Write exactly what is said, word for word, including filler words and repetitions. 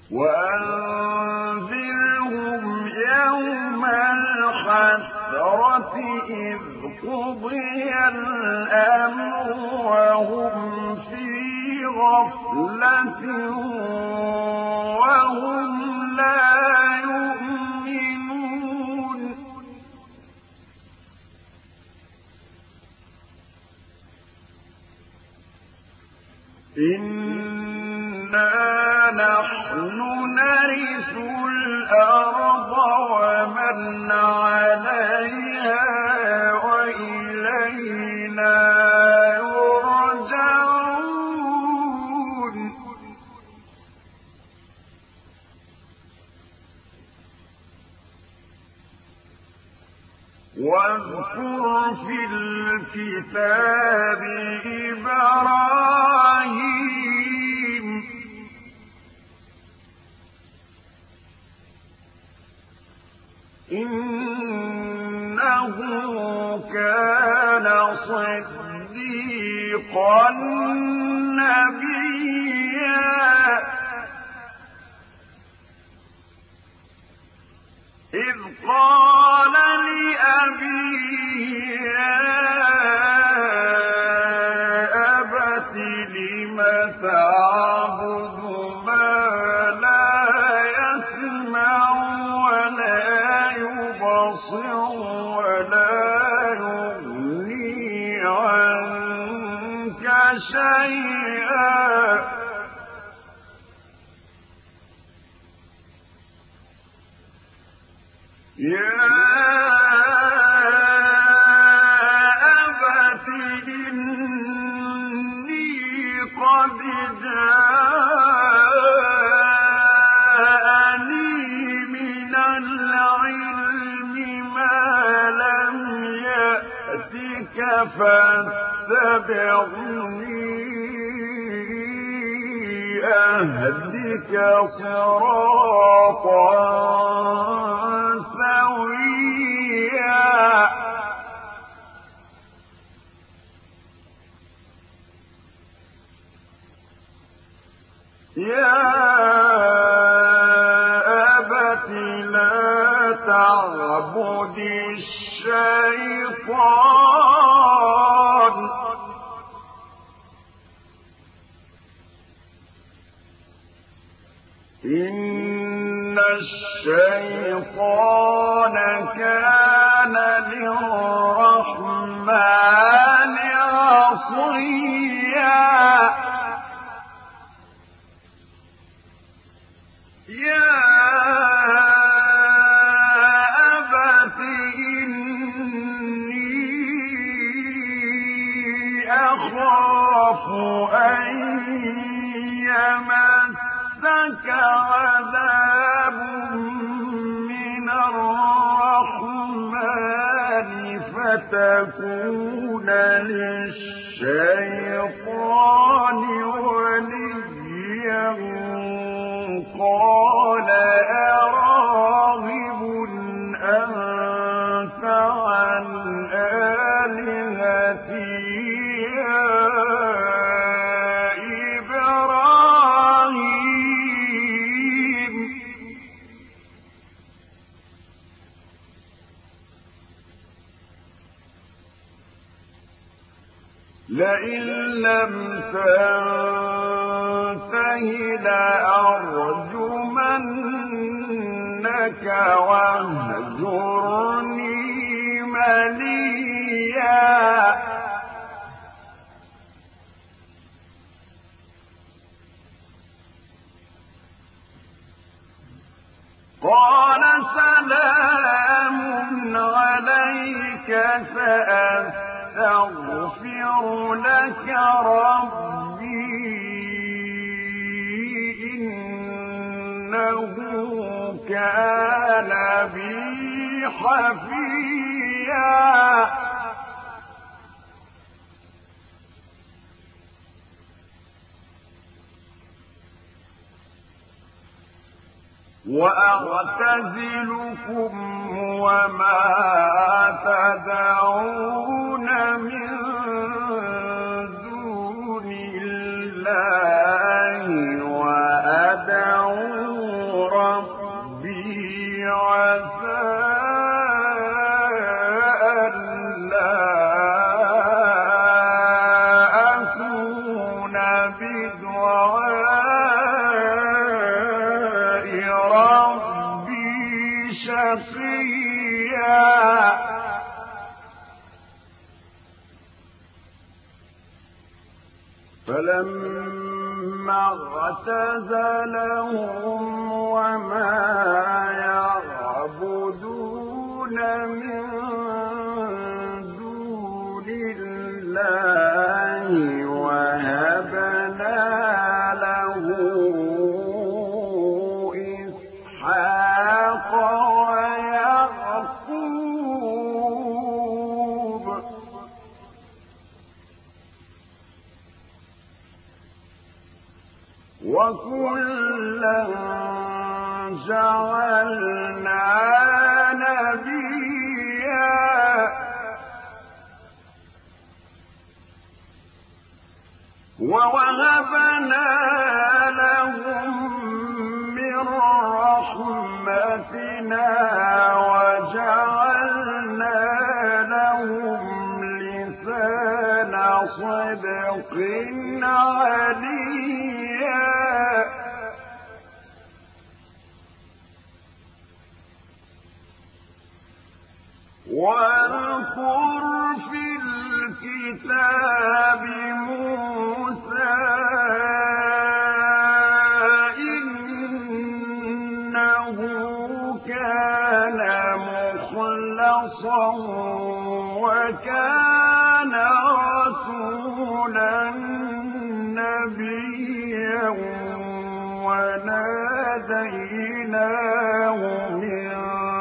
وأنذرهم يوم الحسرة إذ قضي الأمر وهم في غفلة وهم لا يؤمنون إنا نحن نرث الأرض ومن عليها وإلينا يرجعون واذكر في الكتاب إبراهيم إنه كان صديقا نبيا إذ قال لأبيه يا أبت لم تعبد ما لا يسمع ولا يبصر ولا يغني عنك شيئا يا أبت إني قد جاءني من العلم ما لم يأتك فاتبعني أهدك صراطا سويا يا أبت لا تعبد الشيطان إن الشيطان كان للرحمن عصيا يا أبت إني أخاف أن يمسك عذاب من الرحمن فتكون للشيطان وليا قال أراغب أنت عن آلهتي يا إبراهيم لئن لم تنته لأرجمنك واهجرني مليا قال سلام عليك سأستغفر لك ربي إنه كان بي حفيا وأعتزلكم وما تدعون من دون الله وأدعو تقيا فلما اعتزلهم وما يعبدون من دون الله وهبنا له إسحاق ويعقوب وكلا جعلنا نبيا ووهبنا لهم من رحمتنا وجعلنا لهم لسان صدق عليا واذكر في الكتاب موسى إنه كان مخلصا وكان رسولا نبيا وناديناه من